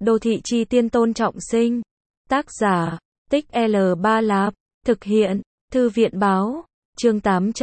Đô thị chi tiên Tôn Trọng Sinh. Tác giả, Tích L3 Lạp. Thực hiện, Thư viện báo. Chương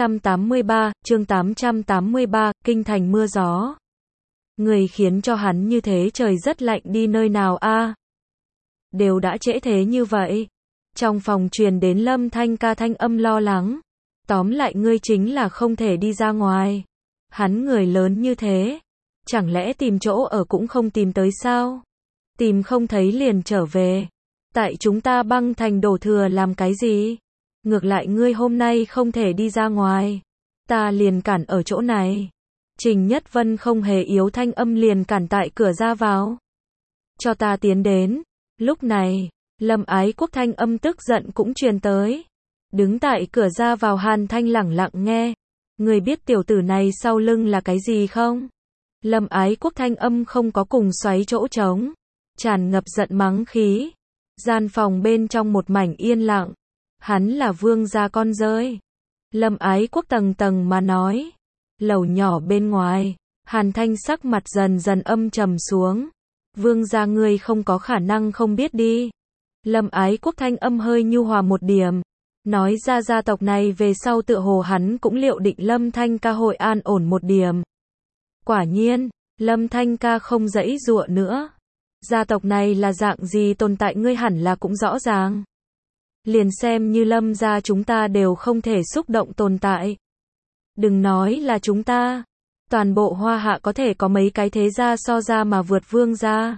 883, Kinh thành mưa gió. Người khiến cho hắn như thế trời rất lạnh đi nơi nào a? Đều đã trễ thế như vậy. Trong phòng truyền đến Lâm Thanh Ca thanh âm lo lắng. Tóm lại ngươi chính là không thể đi ra ngoài. Hắn người lớn như thế. Chẳng lẽ tìm chỗ ở cũng không tìm tới sao? Tìm không thấy liền trở về. Tại chúng ta băng thành đổ thừa làm cái gì? Ngược lại ngươi hôm nay không thể đi ra ngoài. Ta liền cản ở chỗ này. Trình Nhất Vân không hề yếu thanh âm liền cản tại cửa ra vào. Cho ta tiến đến. Lúc này, Lâm Ái Quốc thanh âm tức giận cũng truyền tới. Đứng tại cửa ra vào Hàn Thanh lẳng lặng nghe. Người biết tiểu tử này sau lưng là cái gì không? Lâm Ái Quốc thanh âm không có cùng xoáy chỗ trống. Tràn ngập giận mắng khí. Gian phòng bên trong một mảnh yên lặng. Hắn là vương gia con rơi. Lâm Ái Quốc tầng tầng mà nói. Lầu nhỏ bên ngoài, Hàn Thanh sắc mặt dần dần âm trầm xuống. Vương gia ngươi không có khả năng không biết đi. Lâm Ái Quốc thanh âm hơi nhu hòa một điểm. Nói ra gia tộc này về sau tựa hồ hắn cũng liệu định Lâm Thanh Ca hội an ổn một điểm. Quả nhiên, Lâm Thanh Ca không giãy giụa nữa. Gia tộc này là dạng gì tồn tại ngươi hẳn là cũng rõ ràng. Liền xem như Lâm gia chúng ta đều không thể xúc động tồn tại. Đừng nói là chúng ta. Toàn bộ Hoa Hạ có thể có mấy cái thế gia so ra mà vượt vương gia.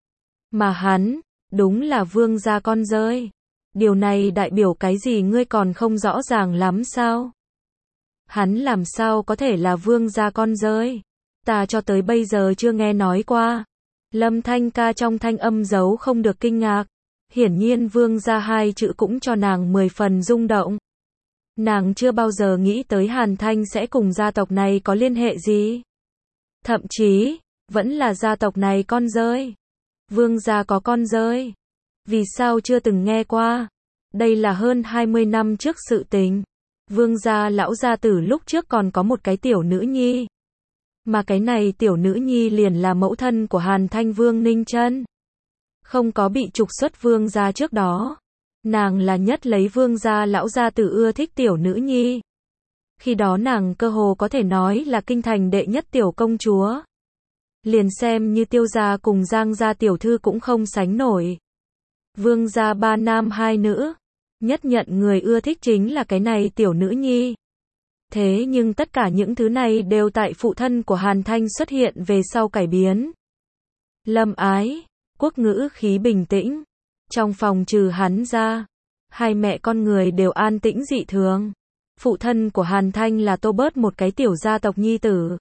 Mà hắn, đúng là vương gia con rơi. Điều này đại biểu cái gì ngươi còn không rõ ràng lắm sao? Hắn làm sao có thể là vương gia con rơi? Ta cho tới bây giờ chưa nghe nói qua. Lâm Thanh Ca trong thanh âm giấu không được kinh ngạc. Hiển nhiên vương gia hai chữ cũng cho nàng 10 phần rung động. Nàng chưa bao giờ nghĩ tới Hàn Thanh sẽ cùng gia tộc này có liên hệ gì. Thậm chí, vẫn là gia tộc này con rơi. Vương gia có con rơi. Vì sao chưa từng nghe qua? Đây là hơn 20 năm trước sự tình. Vương gia lão gia tử lúc trước còn có một cái tiểu nữ nhi. Mà cái này tiểu nữ nhi liền là mẫu thân của Hàn Thanh Vương Ninh Chân. Không có bị trục xuất vương gia trước đó. Nàng là nhất lấy vương gia lão gia tử ưa thích tiểu nữ nhi. Khi đó nàng cơ hồ có thể nói là kinh thành đệ nhất tiểu công chúa. Liền xem như Tiêu gia cùng Giang gia tiểu thư cũng không sánh nổi. Vương gia 3 nam 2 nữ. Nhất nhận người ưa thích chính là cái này tiểu nữ nhi. Thế nhưng tất cả những thứ này đều tại phụ thân của Hàn Thanh xuất hiện về sau cải biến. Lâm Ái Quốc ngữ khí bình tĩnh. Trong phòng trừ hắn ra, hai mẹ con người đều an tĩnh dị thường. Phụ thân của Hàn Thanh là Tô Bớt một cái tiểu gia tộc nhi tử.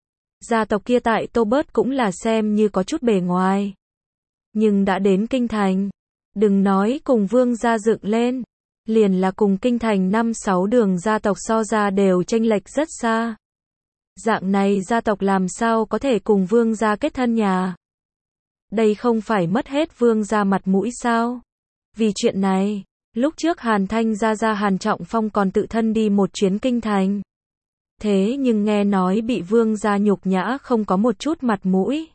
Gia tộc kia tại Tô Bớt cũng là xem như có chút bề ngoài. Nhưng đã đến kinh thành, đừng nói cùng vương gia dựng lên, liền là cùng kinh thành 5-6 đường gia tộc so ra đều chênh lệch rất xa. Dạng này gia tộc làm sao có thể cùng vương gia kết thân nhà? Đây không phải mất hết vương gia mặt mũi sao? Vì chuyện này, lúc trước Hàn Thanh gia Hàn Trọng Phong còn tự thân đi một chuyến kinh thành. Thế nhưng nghe nói bị vương gia nhục nhã không có một chút mặt mũi.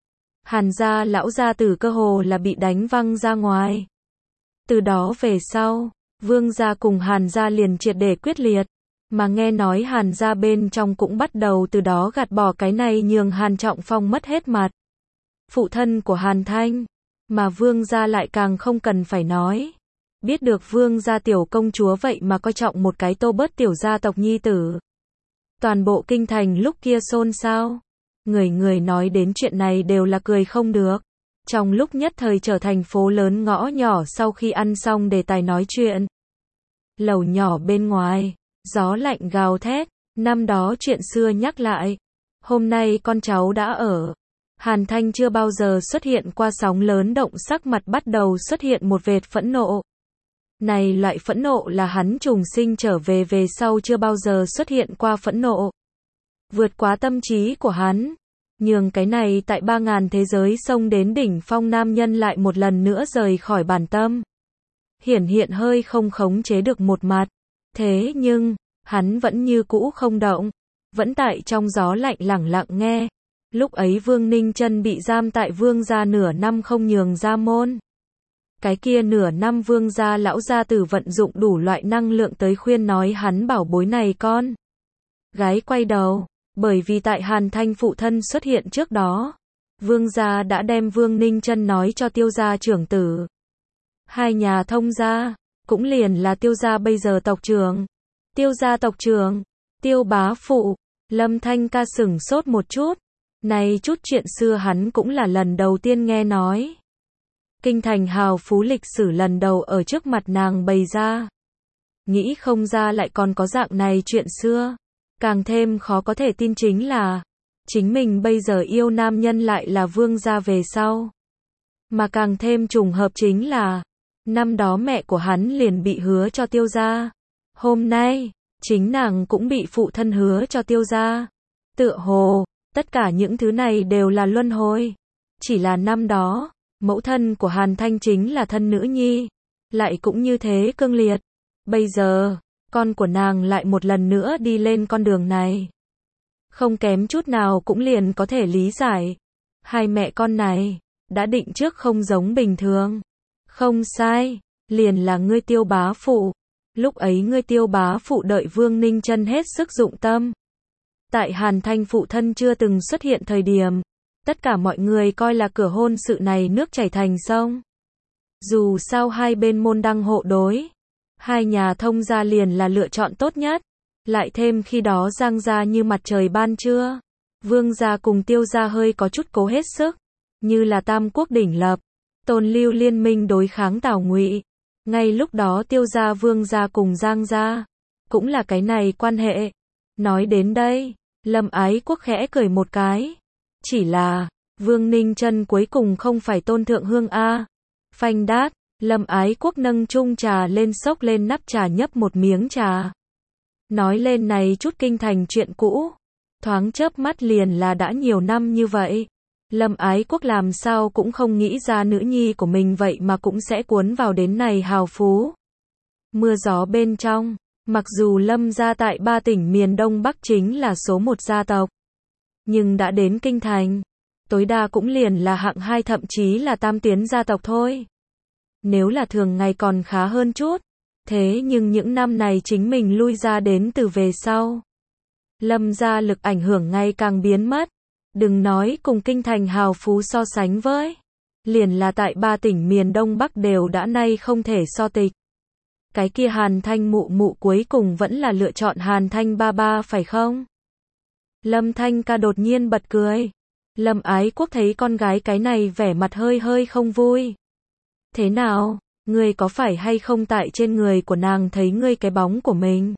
Hàn gia lão gia tử cơ hồ là bị đánh văng ra ngoài. Từ đó về sau, vương gia cùng Hàn gia liền triệt để quyết liệt. Mà nghe nói Hàn gia bên trong cũng bắt đầu từ đó gạt bỏ cái này nhường Hàn Trọng Phong mất hết mặt. Phụ thân của Hàn Thanh, mà vương gia lại càng không cần phải nói. Biết được vương gia tiểu công chúa vậy mà coi trọng một cái Tô Bớt tiểu gia tộc nhi tử. Toàn bộ kinh thành lúc kia xôn xao. Người người nói đến chuyện này đều là cười không được. Trong lúc nhất thời trở thành phố lớn ngõ nhỏ sau khi ăn xong đề tài nói chuyện. Lầu nhỏ bên ngoài, gió lạnh gào thét, năm đó chuyện xưa nhắc lại. Hôm nay con cháu đã ở. Hàn Thanh chưa bao giờ xuất hiện qua sóng lớn động sắc mặt bắt đầu xuất hiện một vệt phẫn nộ. Này loại phẫn nộ là hắn trùng sinh trở về sau chưa bao giờ xuất hiện qua phẫn nộ. Vượt quá tâm trí của hắn. Nhường cái này tại 3000 thế giới xông đến đỉnh phong nam nhân lại một lần nữa rời khỏi bản tâm. Hiển hiện hơi không khống chế được một mặt. Thế nhưng, hắn vẫn như cũ không động. Vẫn tại trong gió lạnh lẳng lặng nghe. Lúc ấy Vương Ninh Chân bị giam tại Vương gia nửa năm không nhường ra môn. Cái kia nửa năm Vương gia lão gia tử vận dụng đủ loại năng lượng tới khuyên nói hắn bảo bối này con gái quay đầu, bởi vì tại Hàn Thanh phụ thân xuất hiện trước đó, Vương gia đã đem Vương Ninh Chân nói cho Tiêu gia trưởng tử. Hai nhà thông gia, cũng liền là Tiêu gia bây giờ tộc trưởng. Tiêu gia tộc trưởng, Tiêu bá phụ, Lâm Thanh ca sửng sốt một chút. Này chút chuyện xưa hắn cũng là lần đầu tiên nghe nói. Kinh thành hào phú lịch sử lần đầu ở trước mặt nàng bày ra. Nghĩ không ra lại còn có dạng này chuyện xưa. Càng thêm khó có thể tin chính là, chính mình bây giờ yêu nam nhân lại là Vương gia về sau. Mà càng thêm trùng hợp chính là, năm đó mẹ của hắn liền bị hứa cho Tiêu gia. Hôm nay, chính nàng cũng bị phụ thân hứa cho Tiêu gia. Tựa hồ, tất cả những thứ này đều là luân hồi. Chỉ là năm đó, mẫu thân của Hàn Thanh chính là thân nữ nhi, lại cũng như thế cương liệt. Bây giờ, con của nàng lại một lần nữa đi lên con đường này. Không kém chút nào cũng liền có thể lý giải. Hai mẹ con này, đã định trước không giống bình thường. Không sai, liền là ngươi Tiêu bá phụ. Lúc ấy ngươi Tiêu bá phụ đợi Vương Ninh Chân hết sức dụng tâm. Tại Hàn Thanh phụ thân chưa từng xuất hiện thời điểm, tất cả mọi người coi là cửa hôn sự này nước chảy thành sông. Dù sao hai bên môn đăng hộ đối, hai nhà thông gia liền là lựa chọn tốt nhất. Lại thêm khi đó Giang gia như mặt trời ban trưa, Vương gia cùng Tiêu gia hơi có chút cố hết sức, như là tam quốc đỉnh lập, Tôn Lưu liên minh đối kháng Tào Ngụy. Ngay lúc đó Tiêu gia Vương gia cùng Giang gia, cũng là cái này quan hệ. Nói đến đây, Lâm Ái Quốc khẽ cười một cái. Chỉ là, Vương Ninh Chân cuối cùng không phải Tôn Thượng Hương a. Phanh đát, Lâm Ái Quốc nâng chung trà lên xốc lên nắp trà nhấp một miếng trà. Nói lên này chút kinh thành chuyện cũ, thoáng chớp mắt liền là đã nhiều năm như vậy. Lâm Ái Quốc làm sao cũng không nghĩ ra nữ nhi của mình vậy mà cũng sẽ cuốn vào đến này hào phú. Mưa gió bên trong, mặc dù Lâm gia tại 3 tỉnh miền Đông Bắc chính là số 1 gia tộc, nhưng đã đến kinh thành, tối đa cũng liền là hạng 2 thậm chí là tam tiến gia tộc thôi. Nếu là thường ngày còn khá hơn chút, thế nhưng những năm này chính mình lui ra đến từ về sau. Lâm gia lực ảnh hưởng ngày càng biến mất, đừng nói cùng kinh thành hào phú so sánh với, liền là tại 3 tỉnh miền Đông Bắc đều đã nay không thể so tịch. Cái kia Hàn Thanh mụ mụ cuối cùng vẫn là lựa chọn Hàn Thanh ba ba phải không? Lâm Thanh ca đột nhiên bật cười. Lâm Ái Quốc thấy con gái cái này vẻ mặt hơi hơi không vui. Thế nào, ngươi có phải hay không tại trên người của nàng thấy ngươi cái bóng của mình?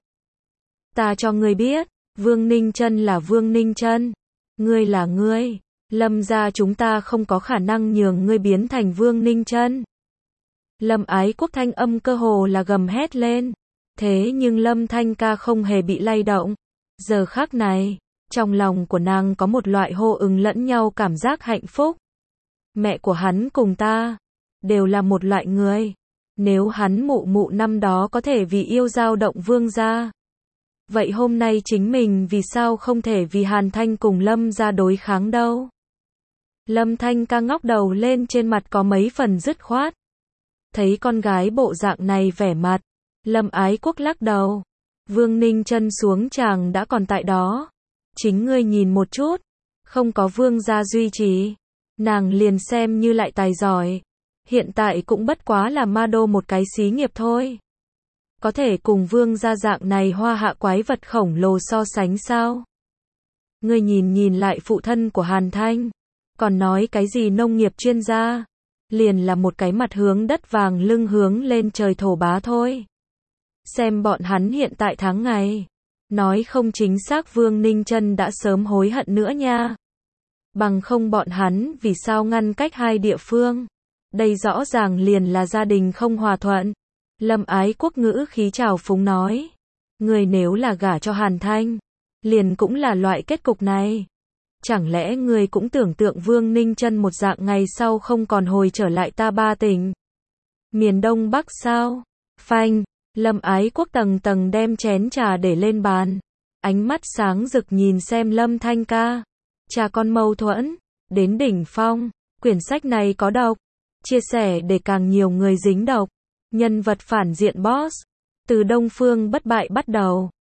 Ta cho ngươi biết, Vương Ninh Chân là Vương Ninh Chân, ngươi là ngươi, Lâm gia chúng ta không có khả năng nhường ngươi biến thành Vương Ninh Chân. Lâm Ái Quốc thanh âm cơ hồ là gầm hét lên. Thế nhưng Lâm Thanh ca không hề bị lay động. Giờ khắc này, trong lòng của nàng có một loại hô ứng lẫn nhau cảm giác hạnh phúc. Mẹ của hắn cùng ta, đều là một loại người. Nếu hắn mụ mụ năm đó có thể vì yêu dao động Vương gia, vậy hôm nay chính mình vì sao không thể vì Hàn Thanh cùng Lâm gia đối kháng đâu? Lâm Thanh ca ngóc đầu lên, trên mặt có mấy phần dứt khoát. Thấy con gái bộ dạng này vẻ mặt, Lâm Ái Quốc lắc đầu. Vương Ninh Chân xuống chàng đã còn tại đó. Chính ngươi nhìn một chút, không có Vương gia duy trì, nàng liền xem như lại tài giỏi, hiện tại cũng bất quá là ma đô một cái xí nghiệp thôi. Có thể cùng Vương gia dạng này hoa hạ quái vật khổng lồ so sánh sao? Ngươi nhìn lại phụ thân của Hàn Thanh, còn nói cái gì nông nghiệp chuyên gia, liền là một cái mặt hướng đất vàng lưng hướng lên trời thổ bá thôi. Xem bọn hắn hiện tại tháng ngày, nói không chính xác Vương Ninh Chân đã sớm hối hận nữa nha. Bằng không bọn hắn vì sao ngăn cách hai địa phương? Đây rõ ràng liền là gia đình không hòa thuận. Lâm Ái Quốc ngữ khí trào phúng nói, người nếu là gả cho Hàn Thanh, liền cũng là loại kết cục này. Chẳng lẽ người cũng tưởng tượng Vương Ninh Chân một dạng ngày sau không còn hồi trở lại ta 3 tỉnh miền Đông Bắc sao? Phanh, Lâm Ái Quốc tầng tầng đem chén trà để lên bàn, ánh mắt sáng rực nhìn xem Lâm Thanh ca. Cha con mâu thuẫn, đến đỉnh phong. Quyển sách này có độc. Chia sẻ để càng nhiều người dính độc. Nhân vật phản diện boss. Từ Đông Phương bất bại bắt đầu.